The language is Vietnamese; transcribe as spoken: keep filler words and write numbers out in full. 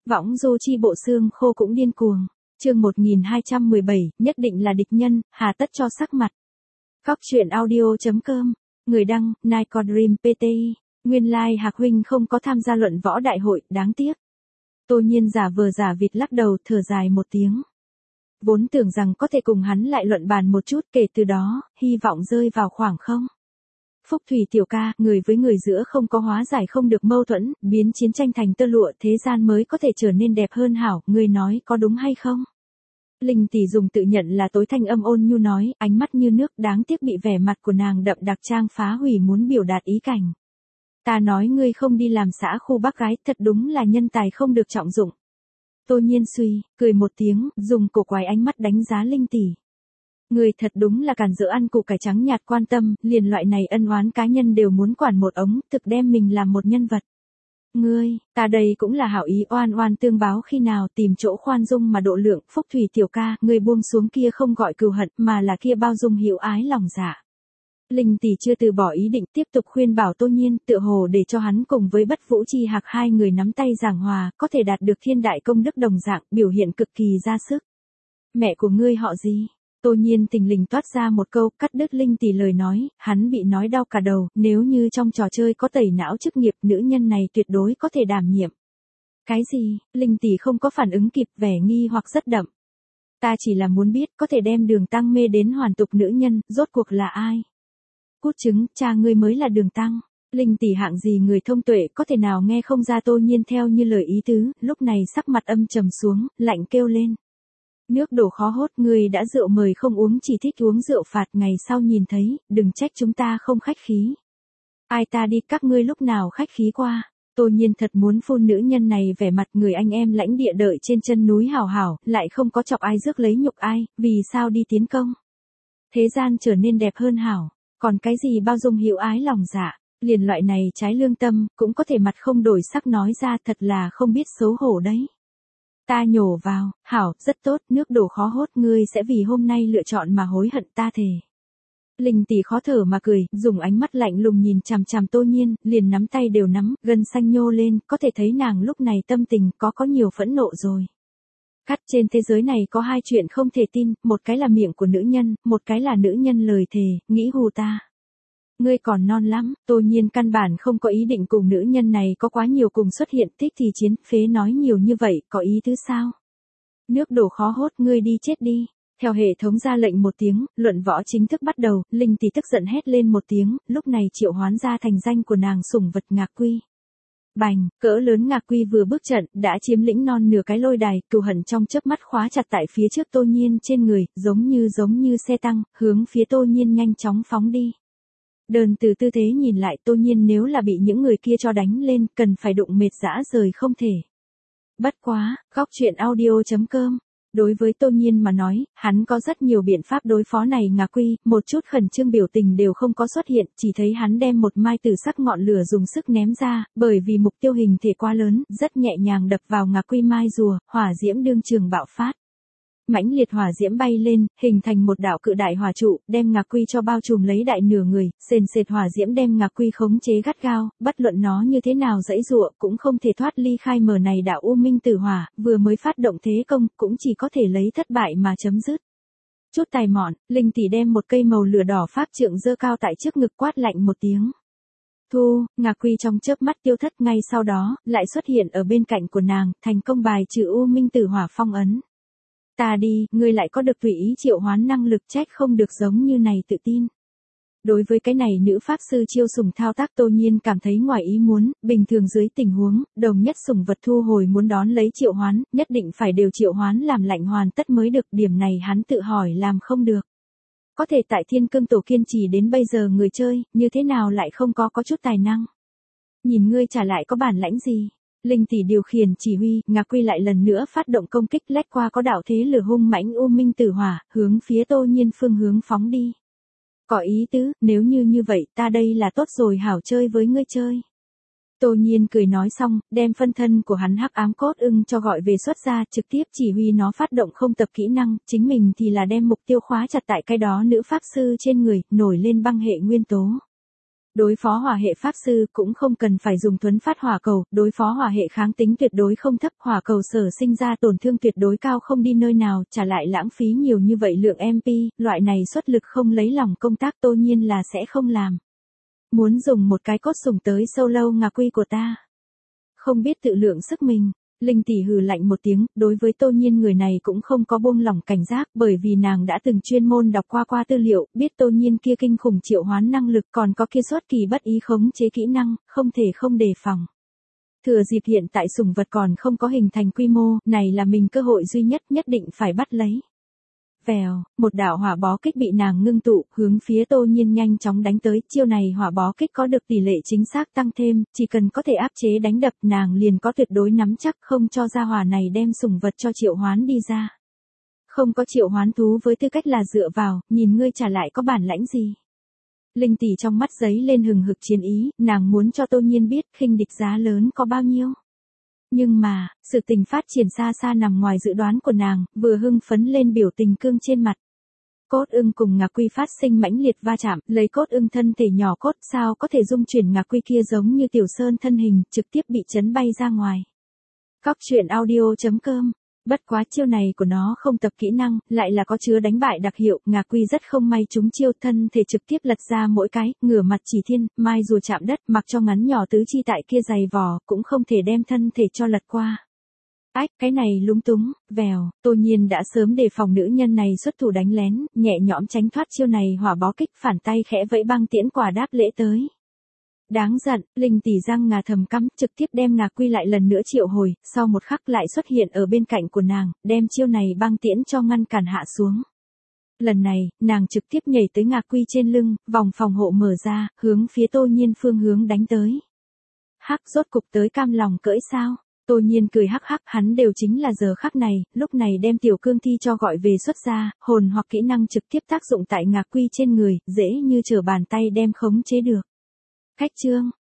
Võng du chi bộ xương khô cũng điên cuồng. Chương một nghìn hai trăm mười bảy, nhất định là địch nhân, hà tất cho sắc mặt. Cóc truyện audio chấm com, người đăng, Nike Dream pê tê i, nguyên lai like Hạc huynh không có tham gia luận võ đại hội, đáng tiếc. Tô Nhiên giả vờ giả vịt lắc đầu, thở dài một tiếng. Vốn tưởng rằng có thể cùng hắn lại luận bàn một chút, kể từ đó, hy vọng rơi vào khoảng không. Phúc Thủy tiểu ca, người với người giữa không có hóa giải không được mâu thuẫn, biến chiến tranh thành tơ lụa, thế gian mới có thể trở nên đẹp hơn hảo, người nói có đúng hay không? Linh tỷ dùng tự nhận là tối thanh âm ôn nhu nói, ánh mắt như nước, đáng tiếc bị vẻ mặt của nàng đậm đặc trang phá hủy muốn biểu đạt ý cảnh. Ta nói ngươi không đi làm xã khu bác gái, thật đúng là nhân tài không được trọng dụng. Tô Nhiên suy, cười một tiếng, dùng cổ quái ánh mắt đánh giá Linh tỷ. Người thật đúng là càn dỡ ăn củ cải trắng nhạt quan tâm, liền loại này ân oán cá nhân đều muốn quản một ống, thực đem mình làm một nhân vật. Ngươi, ta đây cũng là hảo ý oan oan tương báo khi nào tìm chỗ khoan dung mà độ lượng, Phúc Thủy tiểu ca, ngươi buông xuống kia không gọi cừu hận mà là kia bao dung hiểu ái lòng dạ. Linh tỷ chưa từ bỏ ý định tiếp tục khuyên bảo Tô Nhiên, tựa hồ để cho hắn cùng với Bất Vũ Chi Hạc hai người nắm tay giảng hòa, có thể đạt được thiên đại công đức đồng dạng, biểu hiện cực kỳ ra sức. Mẹ của ngươi họ gì? Tô Nhiên tình lình toát ra một câu, cắt đứt Linh tỷ lời nói, hắn bị nói đau cả đầu, nếu như trong trò chơi có tẩy não chức nghiệp, nữ nhân này tuyệt đối có thể đảm nhiệm. Cái gì? Linh tỷ không có phản ứng kịp, vẻ nghi hoặc rất đậm. Ta chỉ là muốn biết, có thể đem Đường Tăng mê đến hoàn tục nữ nhân, rốt cuộc là ai? Cút trứng, cha ngươi mới là Đường Tăng. Linh tỷ hạng gì người thông tuệ có thể nào nghe không ra Tô Nhiên theo như lời ý tứ, lúc này sắc mặt âm trầm xuống, lạnh kêu lên. Nước đổ khó hốt, người đã rượu mời không uống chỉ thích uống rượu phạt, ngày sau nhìn thấy, đừng trách chúng ta không khách khí. Ai ta đi, các ngươi lúc nào khách khí qua. Tô Nhiên thật muốn phun nữ nhân này vẻ mặt người anh em lãnh địa đợi trên chân núi hào hảo, lại không có chọc ai rước lấy nhục ai, vì sao đi tiến công. Thế gian trở nên đẹp hơn hảo, còn cái gì bao dung hiểu ái lòng dạ, liền loại này trái lương tâm, cũng có thể mặt không đổi sắc nói ra, thật là không biết xấu hổ đấy. Ta nhổ vào, hảo, rất tốt, nước đổ khó hốt, ngươi sẽ vì hôm nay lựa chọn mà hối hận, ta thề. Linh tỷ khó thở mà cười, dùng ánh mắt lạnh lùng nhìn chằm chằm Tô Nhiên, liền nắm tay đều nắm, gân xanh nhô lên, có thể thấy nàng lúc này tâm tình có có nhiều phẫn nộ rồi. Cắt, trên thế giới này có hai chuyện không thể tin, một cái là miệng của nữ nhân, một cái là nữ nhân lời thề, nghĩ hù ta. Ngươi còn non lắm, Tô Nhiên căn bản không có ý định cùng nữ nhân này có quá nhiều cùng xuất hiện, thích thì chiến, phế nói nhiều như vậy, có ý thứ sao? Nước đổ khó hốt, ngươi đi chết đi. Theo hệ thống ra lệnh một tiếng, luận võ chính thức bắt đầu, Linh tỷ tức giận hét lên một tiếng, lúc này triệu hoán ra thành danh của nàng sủng vật Ngạc Quy. Bành, cỡ lớn Ngạc Quy vừa bước trận, đã chiếm lĩnh non nửa cái lôi đài, cừu hận trong chớp mắt khóa chặt tại phía trước Tô Nhiên trên người, giống như giống như xe tăng, hướng phía Tô Nhiên nhanh chóng phóng đi. Đơn từ tư thế nhìn lại, Tô Nhiên nếu là bị những người kia cho đánh lên, cần phải đụng mệt dã rời không thể. Bất quá, Cóc truyện audio chấm com. Đối với Tô Nhiên mà nói, hắn có rất nhiều biện pháp đối phó này Ngạc Quy, một chút khẩn trương biểu tình đều không có xuất hiện, chỉ thấy hắn đem một mai tử sắc ngọn lửa dùng sức ném ra, bởi vì mục tiêu hình thể quá lớn, rất nhẹ nhàng đập vào Ngạc Quy mai rùa, hỏa diễm đương trường bạo phát. Mãnh liệt hỏa diễm bay lên, hình thành một đạo cự đại hỏa trụ, đem Ngạc Quy cho bao trùm lấy đại nửa người, sền sệt hỏa diễm đem Ngạc Quy khống chế gắt gao, bất luận nó như thế nào dãy dụa cũng không thể thoát ly khai mở này đạo u minh tử hỏa, vừa mới phát động thế công, cũng chỉ có thể lấy thất bại mà chấm dứt. Chút tài mọn, Linh tỷ đem một cây màu lửa đỏ pháp trượng giơ cao tại trước ngực quát lạnh một tiếng. Thu, Ngạc Quy trong chớp mắt tiêu thất, ngay sau đó, lại xuất hiện ở bên cạnh của nàng, thành công bài trừ u minh tử hỏa phong ấn. Ta đi, ngươi lại có được tùy ý triệu hoán năng lực, trách không được giống như này tự tin. Đối với cái này nữ pháp sư chiêu sủng thao tác Tô Nhiên cảm thấy ngoài ý muốn, bình thường dưới tình huống, đồng nhất sủng vật thu hồi muốn đón lấy triệu hoán, nhất định phải đều triệu hoán làm lạnh hoàn tất mới được, điểm này hắn tự hỏi làm không được. Có thể tại Thiên Cương Tổ kiên trì đến bây giờ người chơi, như thế nào lại không có có chút tài năng. Nhìn ngươi trả lại có bản lãnh gì. Linh tỷ điều khiển chỉ huy, Ngạc Quy lại lần nữa phát động công kích, lách qua có đạo thế lửa hung mãnh u minh tử hỏa, hướng phía Tô Nhiên phương hướng phóng đi. Có ý tứ, nếu như như vậy, ta đây là tốt rồi, hảo chơi với ngươi chơi. Tô Nhiên cười nói xong, đem phân thân của hắn hắc ám cốt ưng cho gọi về xuất ra, trực tiếp chỉ huy nó phát động không tập kỹ năng, chính mình thì là đem mục tiêu khóa chặt tại cái đó nữ pháp sư trên người, nổi lên băng hệ nguyên tố. Đối phó hỏa hệ pháp sư cũng không cần phải dùng thuấn phát hỏa cầu, đối phó hỏa hệ kháng tính tuyệt đối không thấp, hỏa cầu sở sinh ra tổn thương tuyệt đối cao không đi nơi nào, trả lại lãng phí nhiều như vậy lượng em pê, loại này xuất lực không lấy lòng công tác Tô Nhiên là sẽ không làm. Muốn dùng một cái cốt sùng tới solo ngà quy của ta. Không biết tự lượng sức mình. Linh tỷ hừ lạnh một tiếng, đối với Tô Nhiên người này cũng không có buông lỏng cảnh giác, bởi vì nàng đã từng chuyên môn đọc qua qua tư liệu, biết Tô Nhiên kia kinh khủng triệu hoán năng lực, còn có kia xuất kỳ bất ý khống chế kỹ năng, không thể không đề phòng. Thừa dịp hiện tại sủng vật còn không có hình thành quy mô, này là mình cơ hội duy nhất nhất định phải bắt lấy. Vèo, một đạo hỏa bó kích bị nàng ngưng tụ, hướng phía Tô Nhiên nhanh chóng đánh tới, chiêu này hỏa bó kích có được tỷ lệ chính xác tăng thêm, chỉ cần có thể áp chế đánh đập nàng liền có tuyệt đối nắm chắc không cho ra hỏa này đem sủng vật cho triệu hoán đi ra. Không có triệu hoán thú với tư cách là dựa vào, nhìn ngươi trả lại có bản lãnh gì. Linh tỷ trong mắt giấy lên hừng hực chiến ý, nàng muốn cho Tô Nhiên biết khinh địch giá lớn có bao nhiêu. Nhưng mà, sự tình phát triển xa xa nằm ngoài dự đoán của nàng, vừa hưng phấn lên biểu tình cương trên mặt. Cốt ưng cùng ngà quy phát sinh mãnh liệt va chạm, lấy cốt ưng thân thể nhỏ cốt sao có thể dung chuyển ngà quy kia giống như tiểu sơn thân hình, trực tiếp bị chấn bay ra ngoài. Cóc truyện audio chấm com. Bất quá chiêu này của nó không tập kỹ năng, lại là có chứa đánh bại đặc hiệu, ngà quy rất không may trúng chiêu, thân thể trực tiếp lật ra mỗi cái, ngửa mặt chỉ thiên, mai rùa chạm đất, mặc cho ngắn nhỏ tứ chi tại kia dày vò, cũng không thể đem thân thể cho lật qua. Ách, cái này lúng túng, vèo, Tô Nhiên đã sớm đề phòng nữ nhân này xuất thủ đánh lén, nhẹ nhõm tránh thoát chiêu này hỏa bó kích, phản tay khẽ vẫy băng tiễn quả đáp lễ tới. Đáng giận, Linh tỷ răng ngà thầm cắm, trực tiếp đem ngà quy lại lần nữa triệu hồi, sau một khắc lại xuất hiện ở bên cạnh của nàng, đem chiêu này băng tiễn cho ngăn cản hạ xuống. Lần này, nàng trực tiếp nhảy tới ngà quy trên lưng, vòng phòng hộ mở ra, hướng phía Tô Nhiên phương hướng đánh tới. Hắc, rốt cục tới cam lòng cỡi sao? Tô Nhiên cười hắc hắc, hắn đều chính là giờ khắc này, lúc này đem tiểu cương thi cho gọi về xuất ra, hồn hoặc kỹ năng trực tiếp tác dụng tại ngà quy trên người, dễ như trở bàn tay đem khống chế được. Cách chương,